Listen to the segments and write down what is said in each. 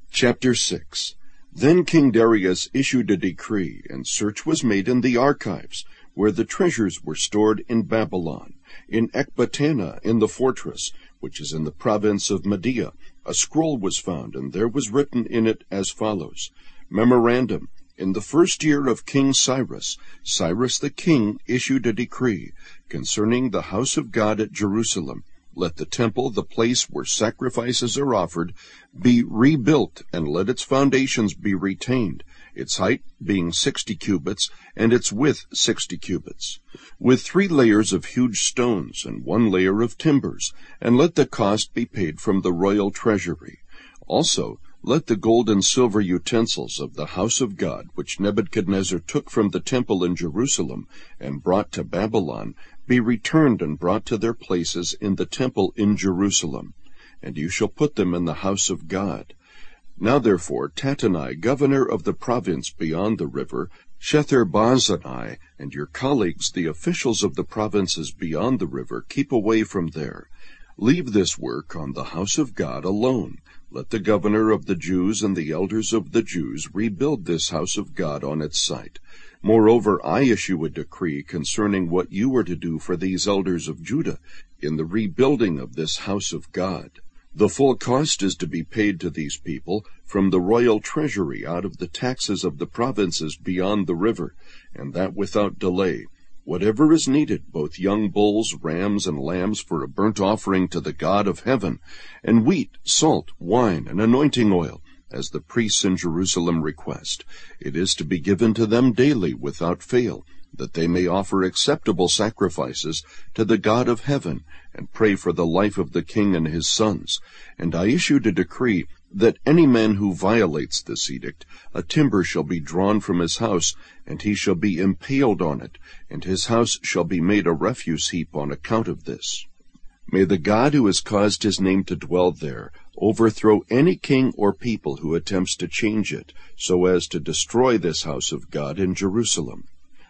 Chapter 6. Then King Darius issued a decree, and search was made in the archives, where the treasures were stored in Babylon. In Ecbatana, in the fortress, which is in the province of Media, a scroll was found, and there was written in it as follows: Memorandum. In the first year of King Cyrus, Cyrus the king issued a decree concerning the house of God at Jerusalem. Let the temple, the place where sacrifices are offered, be rebuilt, and let its foundations be retained, its height being 60 cubits, and its width 60 cubits, with 3 layers of huge stones, and 1 layer of timbers, and let the cost be paid from the royal treasury. Also, let the gold and silver utensils of the house of God, which Nebuchadnezzar took from the temple in Jerusalem and brought to Babylon, be returned and brought to their places in the temple in Jerusalem, and you shall put them in the house of God. Now therefore Tattenai, governor of the province beyond the river, Shetharboznai, and your colleagues, the officials of the provinces beyond the river, keep away from there. Leave this work on the house of God alone. Let the governor of the Jews and the elders of the Jews rebuild this house of God on its site. Moreover, I issue a decree concerning what you are to do for these elders of Judah in the rebuilding of this house of God. The full cost is to be paid to these people from the royal treasury out of the taxes of the provinces beyond the river, and that without delay. Whatever is needed, both young bulls, rams, and lambs for a burnt offering to the God of heaven, and wheat, salt, wine, and anointing oil, as the priests in Jerusalem request. It is to be given to them daily without fail, that they may offer acceptable sacrifices to the God of heaven, and pray for the life of the king and his sons. And I issued a decree that any man who violates this edict, a timber shall be drawn from his house, and he shall be impaled on it, and his house shall be made a refuse heap on account of this. May the God who has caused his name to dwell there overthrow any king or people who attempts to change it, so as to destroy this house of God in Jerusalem.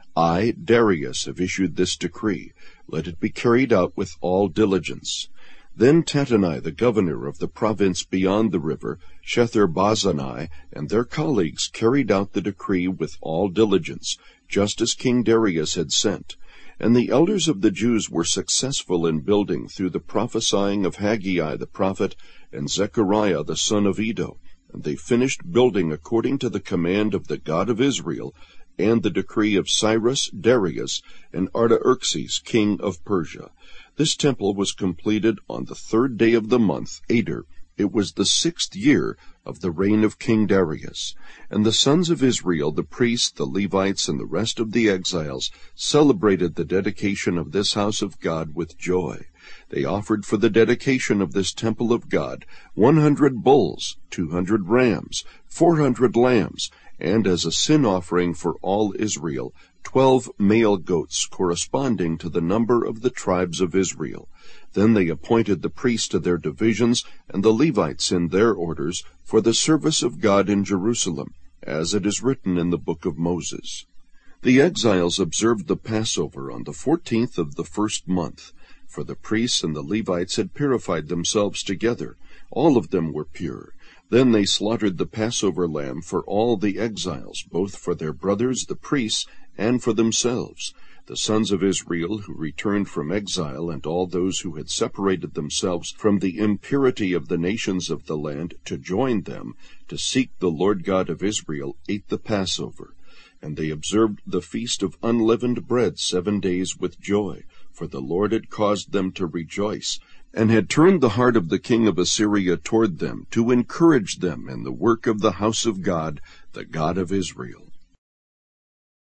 I, Darius, have issued this decree. Let it be carried out with all diligence. Then Tattenai, the governor of the province beyond the river, Shetharboznai, and their colleagues carried out the decree with all diligence, just as King Darius had sent. And the elders of the Jews were successful in building through the prophesying of Haggai the prophet and Zechariah the son of Iddo. And they finished building according to the command of the God of Israel, and the decree of Cyrus, Darius, and Artaxerxes, king of Persia. This temple was completed on the 3rd day of the month, Adar. It was the 6th year of the reign of King Darius. And the sons of Israel, the priests, the Levites, and the rest of the exiles, celebrated the dedication of this house of God with joy. They offered for the dedication of this temple of God 100 bulls, 200 rams, 400 lambs, and as a sin offering for all Israel, 12 male goats corresponding to the number of the tribes of Israel. Then they appointed the priests to their divisions, and the Levites in their orders, for the service of God in Jerusalem, as it is written in the book of Moses. The exiles observed the Passover on the 14th of the 1st month, for the priests and the Levites had purified themselves together. All of them were pure. Then they slaughtered the Passover lamb for all the exiles, both for their brothers the priests and for themselves. The sons of Israel who returned from exile, and all those who had separated themselves from the impurity of the nations of the land to join them, to seek the Lord God of Israel, ate the Passover. And they observed the feast of unleavened bread 7 days with joy, for the Lord had caused them to rejoice, and had turned the heart of the king of Assyria toward them, to encourage them in the work of the house of God, the God of Israel.